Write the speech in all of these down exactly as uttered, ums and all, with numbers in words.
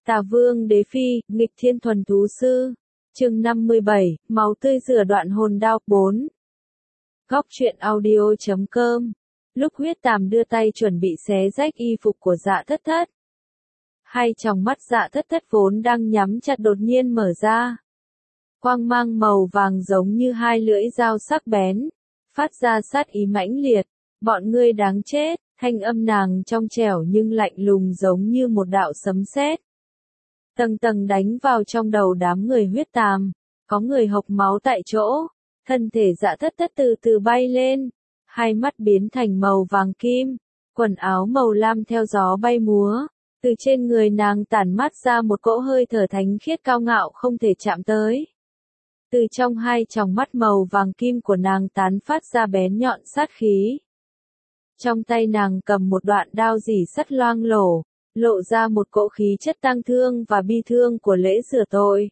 Tà Vương Đế Phi, nghịch thiên thuần thú sư. Chương năm mươi bảy, máu tươi rửa đoạn hồn đao. bốn. Góc truyện audio chấm com. Lúc Huyết Tàm đưa tay chuẩn bị xé rách y phục của Dạ Thất Thất, hai tròng mắt Dạ Thất Thất vốn đang nhắm chặt đột nhiên mở ra. Quang mang màu vàng giống như hai lưỡi dao sắc bén, phát ra sát ý mãnh liệt. Bọn ngươi đáng chết. Thanh âm nàng trong trẻo nhưng lạnh lùng giống như một đạo sấm sét, tầng tầng đánh vào trong đầu đám người Huyết Tàm. Có người hộc máu tại chỗ, thân thể Dạ Thất Thất từ từ bay lên, hai mắt biến thành màu vàng kim, quần áo màu lam theo gió bay múa, từ trên người nàng tản mát ra một cỗ hơi thở thánh khiết cao ngạo không thể chạm tới. Từ trong hai tròng mắt màu vàng kim của nàng tán phát ra bén nhọn sát khí. Trong tay nàng cầm một đoạn đao rỉ sắt loang lổ, lộ ra một cỗ khí chất tang thương và bi thương của lễ rửa tội.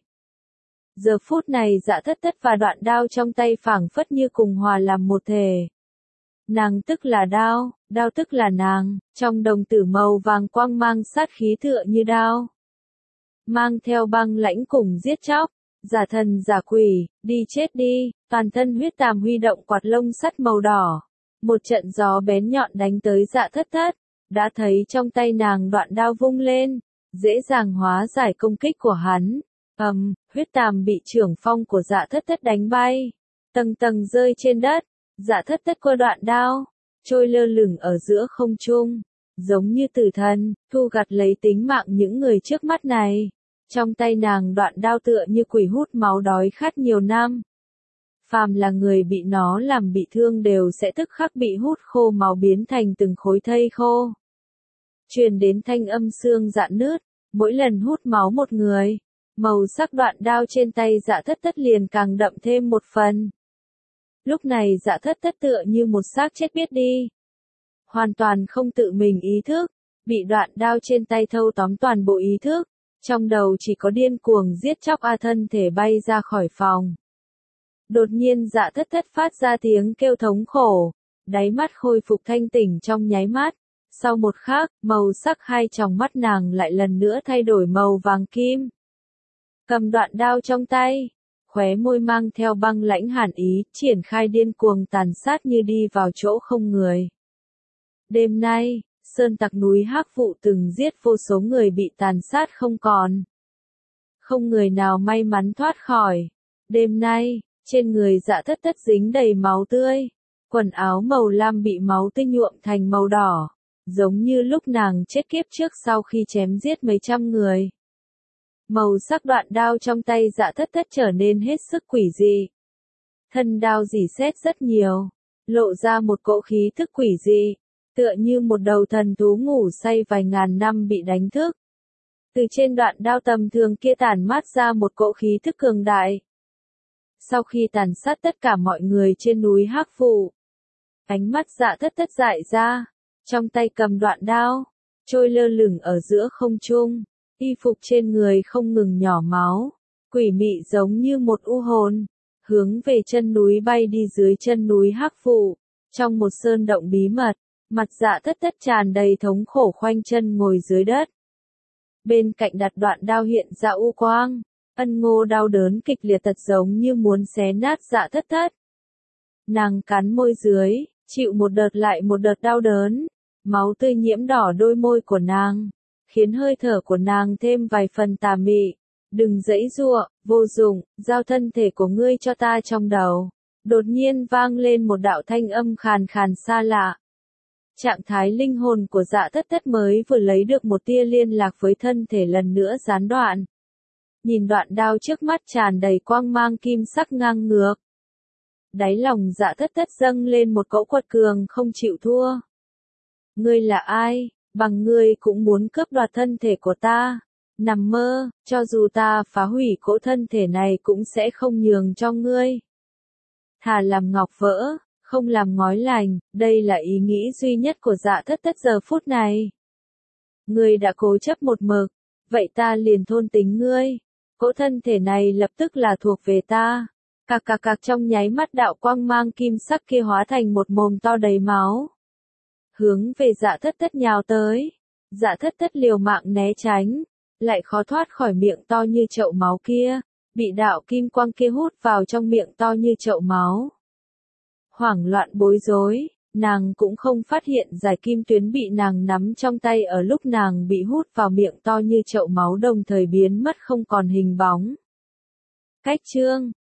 Giờ phút này Dạ Thất Thất và đoạn đao trong tay phảng phất như cùng hòa làm một thể. Nàng tức là đao, đao tức là nàng, trong đồng tử màu vàng quang mang sát khí tựa như đao. Mang theo băng lãnh cùng giết chóc, giả thần giả quỷ, đi chết đi. Toàn thân Huyết Tàm huy động quạt lông sắt màu đỏ. Một trận gió bén nhọn đánh tới Dạ Thất Thất, đã thấy trong tay nàng đoạn đao vung lên, dễ dàng hóa giải công kích của hắn. Ầm, um, Huyết Tàm bị trưởng phong của Dạ Thất Thất đánh bay, tầng tầng rơi trên đất. Dạ Thất Thất quơ đoạn đao, trôi lơ lửng ở giữa không trung, giống như tử thần, thu gặt lấy tính mạng những người trước mắt này. Trong tay nàng đoạn đao tựa như quỷ hút máu đói khát nhiều năm. Phàm là người bị nó làm bị thương đều sẽ tức khắc bị hút khô máu biến thành từng khối thây khô. Truyền đến thanh âm xương rạn nứt, mỗi lần hút máu một người, màu sắc đoạn đao trên tay Dạ Thất Thất liền càng đậm thêm một phần. Lúc này Dạ Thất Thất tựa như một xác chết biết đi, hoàn toàn không tự mình ý thức, bị đoạn đao trên tay thâu tóm toàn bộ ý thức, trong đầu chỉ có điên cuồng giết chóc a thân thể bay ra khỏi phòng. Đột nhiên Dạ Thất Thất phát ra tiếng kêu thống khổ, đáy mắt khôi phục thanh tỉnh trong nháy mắt. Sau một khắc, màu sắc hai tròng mắt nàng lại lần nữa thay đổi màu vàng kim. Cầm đoạn đao trong tay, khóe môi mang theo băng lãnh hàn ý, triển khai điên cuồng tàn sát như đi vào chỗ không người. Đêm nay, sơn tặc núi Hắc Vụ từng giết vô số người bị tàn sát không còn. Không người nào may mắn thoát khỏi. Đêm nay, trên người Dạ Thất Thất dính đầy máu tươi, quần áo màu lam bị máu tươi nhuộm thành màu đỏ, giống như lúc nàng chết kiếp trước sau khi chém giết mấy trăm người. Màu sắc đoạn đao trong tay Dạ Thất Thất trở nên hết sức quỷ dị. Thân đao rỉ sét rất nhiều, lộ ra một cỗ khí thức quỷ dị, tựa như một đầu thần thú ngủ say vài ngàn năm bị đánh thức. Từ trên đoạn đao tầm thường kia tản mát ra một cỗ khí thức cường đại. Sau khi tàn sát tất cả mọi người trên núi Hắc Vụ, ánh mắt Dạ Thất Thất dại ra, trong tay cầm đoạn đao, trôi lơ lửng ở giữa không trung, y phục trên người không ngừng nhỏ máu, quỷ mị giống như một u hồn, hướng về chân núi bay đi. Dưới chân núi Hắc Vụ, trong một sơn động bí mật, mặt Dạ Thất Thất tràn đầy thống khổ khoanh chân ngồi dưới đất. Bên cạnh đặt đoạn đao hiện ra u quang. Ân Ngô đau đớn kịch liệt tật giống như muốn xé nát Dạ Thất Thất. Nàng cắn môi dưới, chịu một đợt lại một đợt đau đớn, máu tươi nhiễm đỏ đôi môi của nàng, khiến hơi thở của nàng thêm vài phần tà mị. Đừng giãy giụa, vô dụng, giao thân thể của ngươi cho ta. Trong đầu đột nhiên vang lên một đạo thanh âm khàn khàn xa lạ. Trạng thái linh hồn của Dạ Thất Thất mới vừa lấy được một tia liên lạc với thân thể lần nữa gián đoạn. Nhìn đoạn đao trước mắt tràn đầy quang mang kim sắc ngang ngược, đáy lòng Dạ Thất Thất dâng lên một cỗ quật cường không chịu thua. Ngươi là ai, bằng ngươi cũng muốn cướp đoạt thân thể của ta? Nằm mơ, cho dù ta phá hủy cỗ thân thể này cũng sẽ không nhường cho ngươi. Thà làm ngọc vỡ, không làm ngói lành, đây là ý nghĩ duy nhất của Dạ Thất Thất giờ phút này. Ngươi đã cố chấp một mực, vậy ta liền thôn tính ngươi. Cỗ thân thể này lập tức là thuộc về ta. Cạc cạc cạc, trong nháy mắt đạo quang mang kim sắc kia hóa thành một mồm to đầy máu, hướng về Dạ Thất Thất nhào tới. Dạ Thất Thất liều mạng né tránh, lại khó thoát khỏi miệng to như chậu máu kia, bị đạo kim quang kia hút vào trong miệng to như chậu máu. Hoảng loạn bối rối, nàng cũng không phát hiện giải kim tuyến bị nàng nắm trong tay ở lúc nàng bị hút vào miệng to như chậu máu đồng thời biến mất không còn hình bóng. Cách chương